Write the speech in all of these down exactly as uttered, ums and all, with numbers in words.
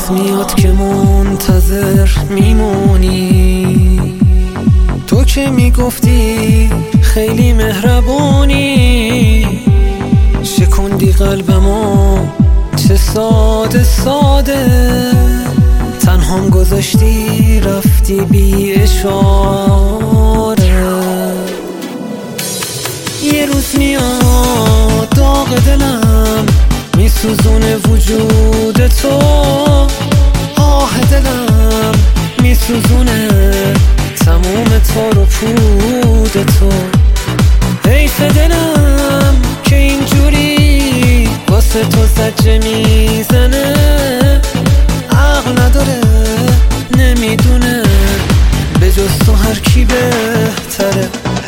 روز میاد که منتظر میمونی، تو که میگفتی خیلی مهربونی، شکندی قلبمو چه ساده ساده، تنهام گذاشتی رفتی بی اشاره. یه روز میاد داغ دلم میسوزونه وجود تو، آه دلم میسوزونه تموم تار و پود تو. حیف دلم که اینجوری واسه تو زجه میزنه، عقل نداره نمیدونه به جز تو هر کی بهتره.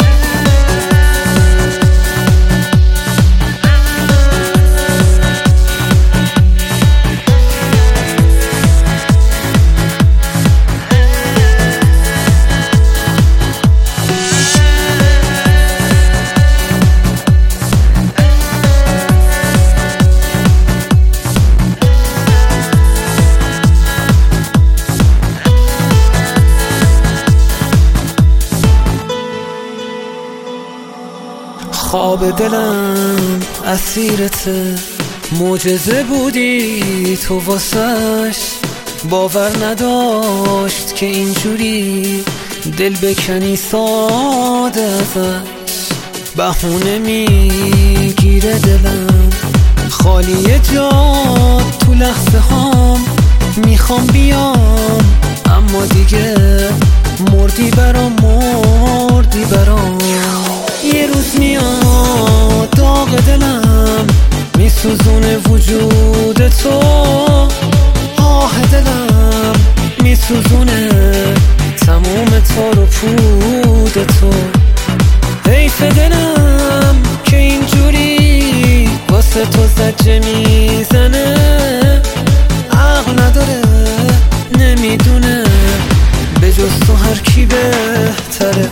خواب دلم اسیرته، معجزه بودی تو واسش، باور نداشت که اینجوری دل بکنی ساده ازش. بهونه میگیره دلم خالی جات تو لحظه هام، میخوام بیام اما دیگه مردی برام مردی برام. یه روز میاد داغ دلم میسوزونه وجود تو، آه دلم میسوزونه تموم تار و پود تو. حیف دلم که اینجوری واسه تو زجه میزنه، عقل نداره نمیدونه به جز تو هر کی بهتره.